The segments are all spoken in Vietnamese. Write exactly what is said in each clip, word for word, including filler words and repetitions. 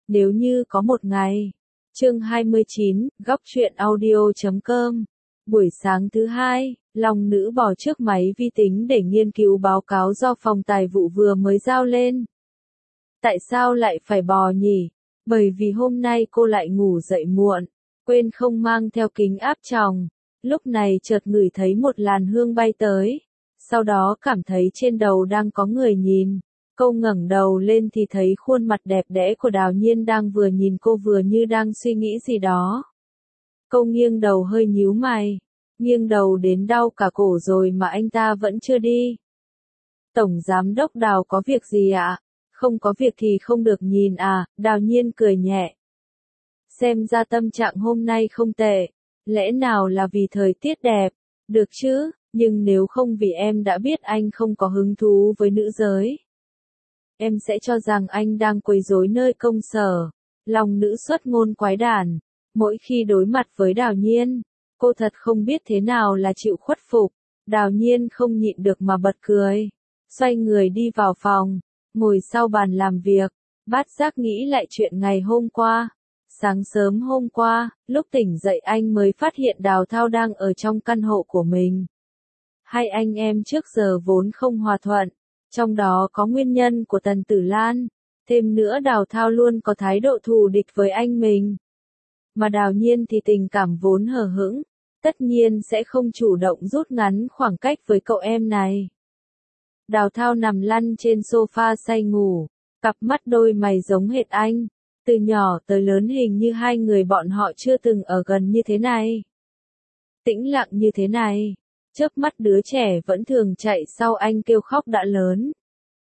Nếu như có một ngày. Chương hai mươi chín, góc truyện audio chấm com. Buổi sáng thứ hai, Long Nữ bò trước máy vi tính để nghiên cứu báo cáo do phòng tài vụ vừa mới giao lên. Tại sao lại phải bò nhỉ? Bởi vì hôm nay cô lại ngủ dậy muộn, quên không mang theo kính áp tròng. Lúc này chợt ngửi thấy một làn hương bay tới, sau đó cảm thấy trên đầu đang có người nhìn. Cô ngẩng đầu lên thì thấy khuôn mặt đẹp đẽ của Đào Nhiên đang vừa nhìn cô vừa như đang suy nghĩ gì đó. Cô nghiêng đầu hơi nhíu mày, nghiêng đầu đến đau cả cổ rồi mà anh ta vẫn chưa đi. Tổng giám đốc Đào có việc gì ạ? Không có việc thì không được nhìn à? Đào Nhiên cười nhẹ. Xem ra tâm trạng hôm nay không tệ, lẽ nào là vì thời tiết đẹp, được chứ, nhưng nếu không vì em đã biết anh không có hứng thú với nữ giới. Em sẽ cho rằng anh đang quấy rối nơi công sở. Long Nữ xuất ngôn quái đản. Mỗi khi đối mặt với Đào Nhiên, cô thật không biết thế nào là chịu khuất phục. Đào Nhiên không nhịn được mà bật cười. Xoay người đi vào phòng, ngồi sau bàn làm việc, bát giác nghĩ lại chuyện ngày hôm qua. Sáng sớm hôm qua, lúc tỉnh dậy anh mới phát hiện Đào Thao đang ở trong căn hộ của mình. Hai anh em trước giờ vốn không hòa thuận. Trong đó có nguyên nhân của Tần Tử Lan, thêm nữa Đào Thao luôn có thái độ thù địch với anh mình. Mà Đào Nhiên thì tình cảm vốn hờ hững, tất nhiên sẽ không chủ động rút ngắn khoảng cách với cậu em này. Đào Thao nằm lăn trên sofa say ngủ, cặp mắt đôi mày giống hệt anh, từ nhỏ tới lớn hình như hai người bọn họ chưa từng ở gần như thế này. Tĩnh lặng như thế này. Chớp mắt đứa trẻ vẫn thường chạy sau anh kêu khóc đã lớn.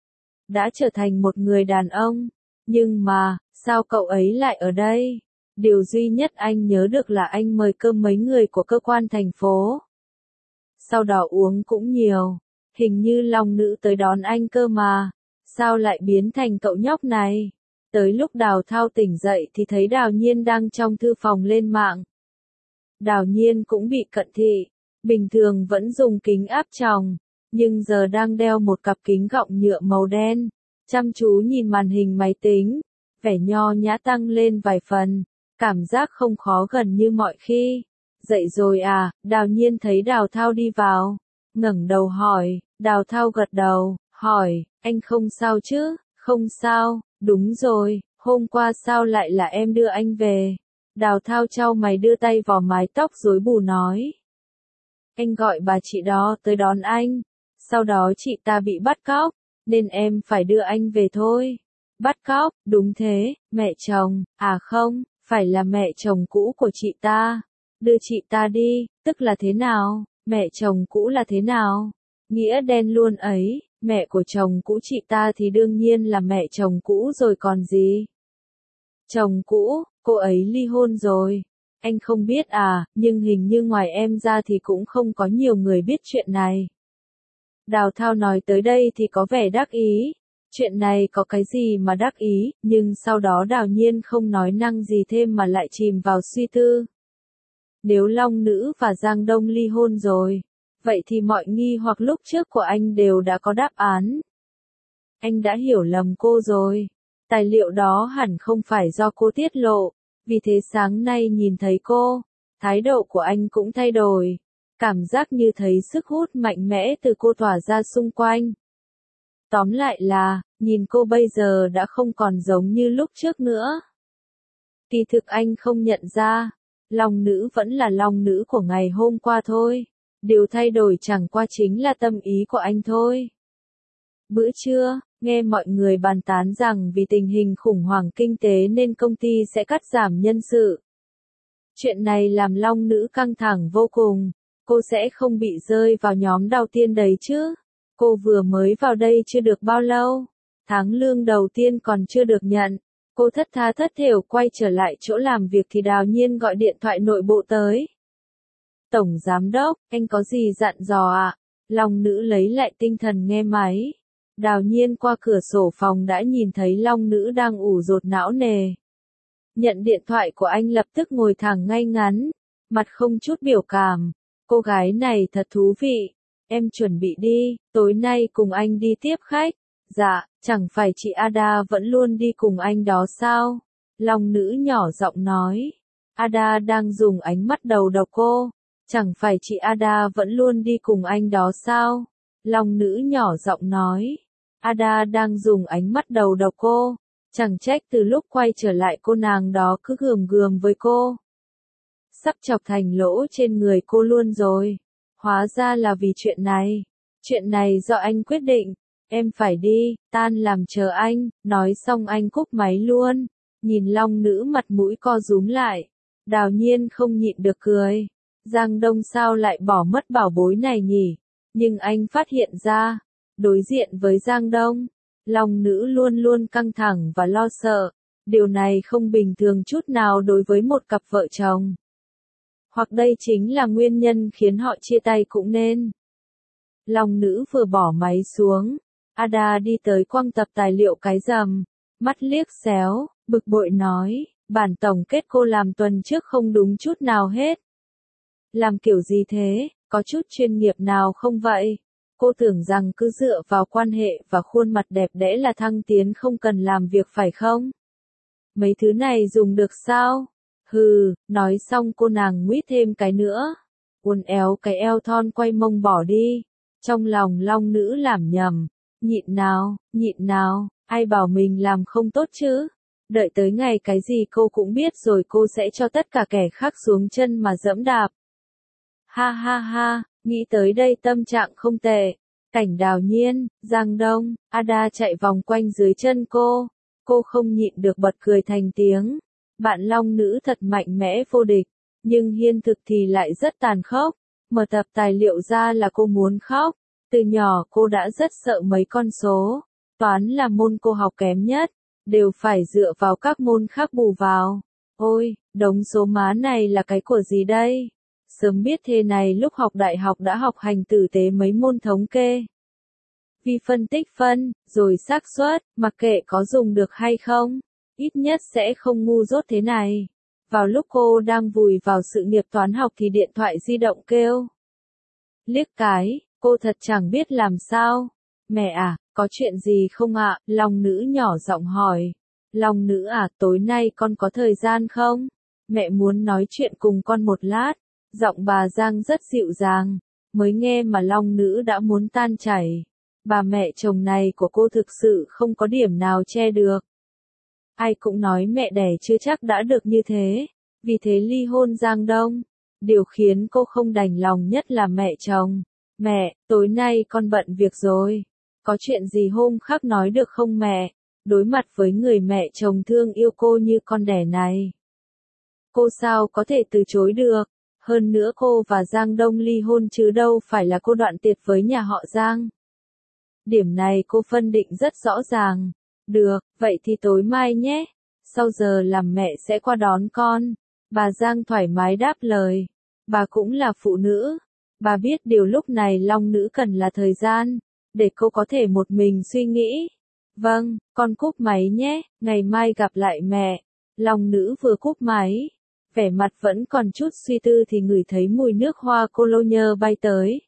Đã trở thành một người đàn ông. Nhưng mà, sao cậu ấy lại ở đây? Điều duy nhất anh nhớ được là anh mời cơm mấy người của cơ quan thành phố. Sau đó uống cũng nhiều. Hình như Long Nữ tới đón anh cơ mà. Sao lại biến thành cậu nhóc này? Tới lúc Đào Thao tỉnh dậy thì thấy Đào Nhiên đang trong thư phòng lên mạng. Đào Nhiên cũng bị cận thị. Bình thường vẫn dùng kính áp tròng, nhưng giờ đang đeo một cặp kính gọng nhựa màu đen, chăm chú nhìn màn hình máy tính, vẻ nho nhã tăng lên vài phần, cảm giác không khó gần như mọi khi. Dậy rồi à? Đào Nhiên thấy Đào Thao đi vào, ngẩng đầu hỏi. Đào Thao gật đầu, hỏi, anh không sao chứ? Không sao, đúng rồi, hôm qua sao lại là em đưa anh về? Đào Thao chau mày đưa tay vào mái tóc rối bù nói. Anh gọi bà chị đó tới đón anh, sau đó chị ta bị bắt cóc, nên em phải đưa anh về thôi. Bắt cóc, đúng thế, mẹ chồng, à không, phải là mẹ chồng cũ của chị ta. Đưa chị ta đi, tức là thế nào, mẹ chồng cũ là thế nào? Nghĩa đen luôn ấy, mẹ của chồng cũ chị ta thì đương nhiên là mẹ chồng cũ rồi còn gì. Chồng cũ, cô ấy ly hôn rồi. Anh không biết à, nhưng hình như ngoài em ra thì cũng không có nhiều người biết chuyện này. Đào Thao nói tới đây thì có vẻ đắc ý. Chuyện này có cái gì mà đắc ý, nhưng sau đó Đào Nhiên không nói năng gì thêm mà lại chìm vào suy tư. Nếu Long Nữ và Giang Đông ly hôn rồi, vậy thì mọi nghi hoặc lúc trước của anh đều đã có đáp án. Anh đã hiểu lầm cô rồi. Tài liệu đó hẳn không phải do cô tiết lộ. Vì thế sáng nay nhìn thấy cô, thái độ của anh cũng thay đổi. Cảm giác như thấy sức hút mạnh mẽ từ cô tỏa ra xung quanh. Tóm lại là, nhìn cô bây giờ đã không còn giống như lúc trước nữa. Kỳ thực anh không nhận ra, Long Nữ vẫn là Long Nữ của ngày hôm qua thôi. Điều thay đổi chẳng qua chính là tâm ý của anh thôi. Bữa trưa, nghe mọi người bàn tán rằng vì tình hình khủng hoảng kinh tế nên công ty sẽ cắt giảm nhân sự. Chuyện này làm Long Nữ căng thẳng vô cùng. Cô sẽ không bị rơi vào nhóm đầu tiên đấy chứ. Cô vừa mới vào đây chưa được bao lâu. Tháng lương đầu tiên còn chưa được nhận. Cô thất tha thất thểu quay trở lại chỗ làm việc thì Đào Nhiên gọi điện thoại nội bộ tới. Tổng giám đốc, anh có gì dặn dò ạ? À? Long Nữ lấy lại tinh thần nghe máy. Đào Nhiên qua cửa sổ phòng đã nhìn thấy Long Nữ đang ủ rột não nề. Nhận điện thoại của anh lập tức ngồi thẳng ngay ngắn, mặt không chút biểu cảm. Cô gái này thật thú vị. Em chuẩn bị đi, tối nay cùng anh đi tiếp khách. Dạ, chẳng phải chị Ada vẫn luôn đi cùng anh đó sao? Long nữ nhỏ giọng nói. Ada đang dùng ánh mắt đầu độc cô. Chẳng phải chị Ada vẫn luôn đi cùng anh đó sao? Long nữ nhỏ giọng nói. Ada đang dùng ánh mắt đầu độc cô. Chẳng trách từ lúc quay trở lại cô nàng đó cứ gườm gườm với cô. Sắp chọc thành lỗ trên người cô luôn rồi. Hóa ra là vì chuyện này. Chuyện này do anh quyết định. Em phải đi, tan làm chờ anh. Nói xong anh cúp máy luôn. Nhìn Long nữ mặt mũi co rúm lại. Đào Nhiên không nhịn được cười. Giang Đông sao lại bỏ mất bảo bối này nhỉ? Nhưng anh phát hiện ra. Đối diện với Giang Đông. Long nữ luôn luôn căng thẳng và lo sợ. Điều này không bình thường chút nào đối với một cặp vợ chồng. Hoặc đây chính là nguyên nhân khiến họ chia tay cũng nên. Long nữ vừa bỏ máy xuống. Ada đi tới quăng tập tài liệu cái rầm. Mắt liếc xéo, bực bội nói. Bản tổng kết cô làm tuần trước không đúng chút nào hết. Làm kiểu gì thế, có chút chuyên nghiệp nào không vậy? Cô tưởng rằng cứ dựa vào quan hệ và khuôn mặt đẹp đẽ là thăng tiến không cần làm việc phải không? Mấy thứ này dùng được sao? Hừ, nói xong cô nàng nguýt thêm cái nữa. Uốn éo cái eo thon quay mông bỏ đi. Trong lòng Long nữ làm nhầm. Nhịn nào, nhịn nào, ai bảo mình làm không tốt chứ? Đợi tới ngày cái gì cô cũng biết rồi cô sẽ cho tất cả kẻ khác xuống chân mà dẫm đạp. Ha ha ha, nghĩ tới đây tâm trạng không tệ. Cảnh Đào Nhiên, Giang Đông, Ada chạy vòng quanh dưới chân cô. Cô không nhịn được bật cười thành tiếng. Bạn Long nữ thật mạnh mẽ vô địch. Nhưng hiện thực thì lại rất tàn khốc. Mở tập tài liệu ra là cô muốn khóc. Từ nhỏ cô đã rất sợ mấy con số. Toán là môn cô học kém nhất. Đều phải dựa vào các môn khác bù vào. Ôi, đống số má này là cái của gì đây? Sớm biết thế này lúc học đại học đã học hành tử tế mấy môn thống kê. Vi phân tích phân, rồi xác suất, mặc kệ có dùng được hay không, ít nhất sẽ không ngu dốt thế này. Vào lúc cô đang vùi vào sự nghiệp toán học thì điện thoại di động kêu. Liếc cái, cô thật chẳng biết làm sao. Mẹ à, có chuyện gì không ạ? Long nữ nhỏ giọng hỏi. Long nữ à, tối nay con có thời gian không? Mẹ muốn nói chuyện cùng con một lát. Giọng bà Giang rất dịu dàng. Mới nghe mà Long nữ đã muốn tan chảy. Bà mẹ chồng này của cô thực sự không có điểm nào che được. Ai cũng nói mẹ đẻ chưa chắc đã được như thế. Vì thế ly hôn Giang Đông. Điều khiến cô không đành lòng nhất là mẹ chồng. Mẹ, tối nay con bận việc rồi. Có chuyện gì hôm khác nói được không mẹ? Đối mặt với người mẹ chồng thương yêu cô như con đẻ này. Cô sao có thể từ chối được? Hơn nữa cô và Giang Đông ly hôn chứ đâu phải là cô đoạn tiệt với nhà họ Giang. Điểm này cô phân định rất rõ ràng. Được, vậy thì tối mai nhé. Sau giờ làm mẹ sẽ qua đón con. Bà Giang thoải mái đáp lời. Bà cũng là phụ nữ. Bà biết điều lúc này Long nữ cần là thời gian. Để cô có thể một mình suy nghĩ. Vâng, con cúp máy nhé, ngày mai gặp lại mẹ. Long nữ vừa cúp máy. Vẻ mặt vẫn còn chút suy tư thì ngửi thấy mùi nước hoa cologne bay tới.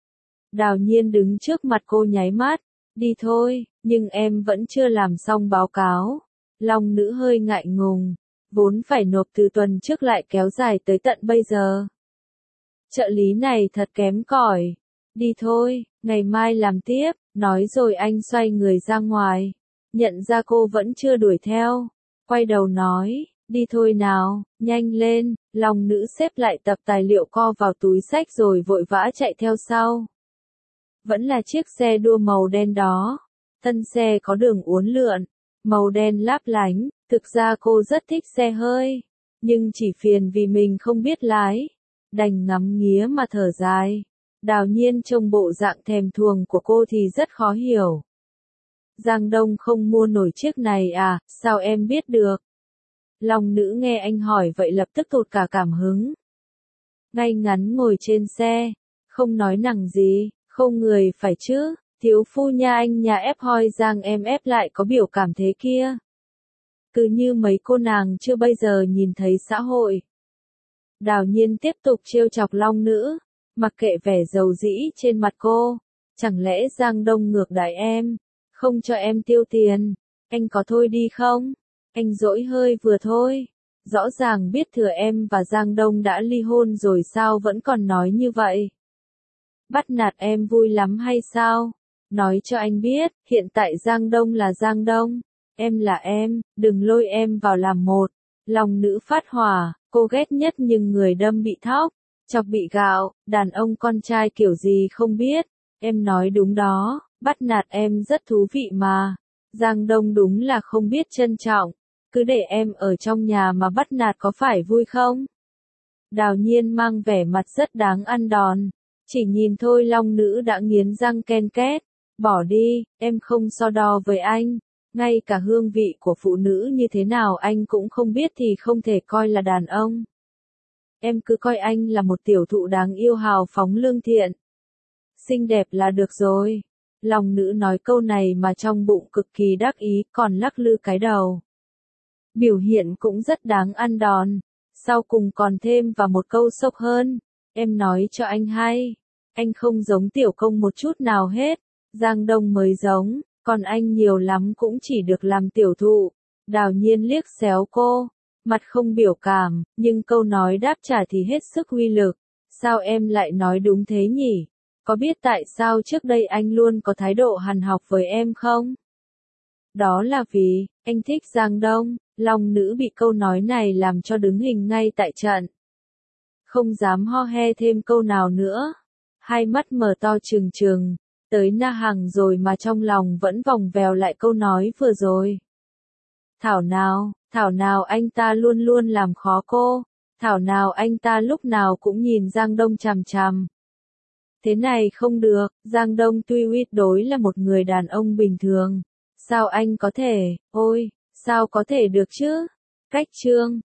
Đào Nhiên đứng trước mặt cô nháy mắt. Đi thôi, nhưng em vẫn chưa làm xong báo cáo. Long nữ hơi ngại ngùng. Vốn phải nộp từ tuần trước lại kéo dài tới tận bây giờ. Trợ lý này thật kém cỏi. Đi thôi, ngày mai làm tiếp. Nói rồi anh xoay người ra ngoài. Nhận ra cô vẫn chưa đuổi theo. Quay đầu nói. Đi thôi nào, nhanh lên. Long nữ xếp lại tập tài liệu co vào túi xách rồi vội vã chạy theo sau. Vẫn là chiếc xe đua màu đen đó. Thân xe có đường uốn lượn. Màu đen láp lánh. Thực ra cô rất thích xe hơi. Nhưng chỉ phiền vì mình không biết lái. Đành ngắm nghía mà thở dài. Đào Nhiên trông bộ dạng thèm thuồng của cô thì rất khó hiểu. Giang Đông không mua nổi chiếc này à, sao em biết được? Long nữ nghe anh hỏi vậy lập tức tụt cả cảm hứng. Ngay ngắn ngồi trên xe, không nói năng gì, không người phải chứ, thiếu phu nhà anh nhà ép hoi Giang em ép lại có biểu cảm thế kia. Cứ như mấy cô nàng chưa bây giờ nhìn thấy xã hội. Đào Nhiên tiếp tục trêu chọc Long nữ. Mặc kệ vẻ dầu dĩ trên mặt cô. Chẳng lẽ Giang Đông ngược đãi em? Không cho em tiêu tiền. Anh có thôi đi không? Anh dỗi hơi vừa thôi. Rõ ràng biết thừa em và Giang Đông đã ly hôn rồi sao vẫn còn nói như vậy? Bắt nạt em vui lắm hay sao? Nói cho anh biết, hiện tại Giang Đông là Giang Đông, em là em, đừng lôi em vào làm một. Lòng nữ phát hỏa, cô ghét nhất nhưng người đâm bị thóc, chọc bị gạo, đàn ông con trai kiểu gì không biết. Em nói đúng đó, bắt nạt em rất thú vị mà. Giang Đông đúng là không biết trân trọng, cứ để em ở trong nhà mà bắt nạt có phải vui không? Đào Nhiên mang vẻ mặt rất đáng ăn đòn, chỉ nhìn thôi long nữ đã nghiến răng ken két. Bỏ đi, em không so đo với anh, ngay cả hương vị của phụ nữ như thế nào anh cũng không biết thì không thể coi là đàn ông. Em cứ coi anh là một tiểu thụ đáng yêu hào phóng lương thiện. Xinh đẹp là được rồi. Lòng nữ nói câu này mà trong bụng cực kỳ đắc ý còn lắc lư cái đầu. Biểu hiện cũng rất đáng ăn đòn. Sau cùng còn thêm vào một câu sốc hơn. Em nói cho anh hay. Anh không giống tiểu công một chút nào hết. Giang Đông mới giống, còn anh nhiều lắm cũng chỉ được làm tiểu thụ. Đào Nhiên liếc xéo cô, mặt không biểu cảm, nhưng câu nói đáp trả thì hết sức uy lực. Sao em lại nói đúng thế nhỉ? Có biết tại sao trước đây anh luôn có thái độ hằn học với em không? Đó là vì, anh thích Giang Đông. Long nữ bị câu nói này làm cho đứng hình ngay tại trận. Không dám ho he thêm câu nào nữa. Hai mắt mở to trừng trừng. Tới Na Hằng rồi mà trong lòng vẫn vòng vèo lại câu nói vừa rồi. Thảo nào, thảo nào anh ta luôn luôn làm khó cô. Thảo nào anh ta lúc nào cũng nhìn Giang Đông chằm chằm. Thế này không được, Giang Đông tuy tuyệt đối là một người đàn ông bình thường. Sao anh có thể, ôi, sao có thể được chứ? Cách chương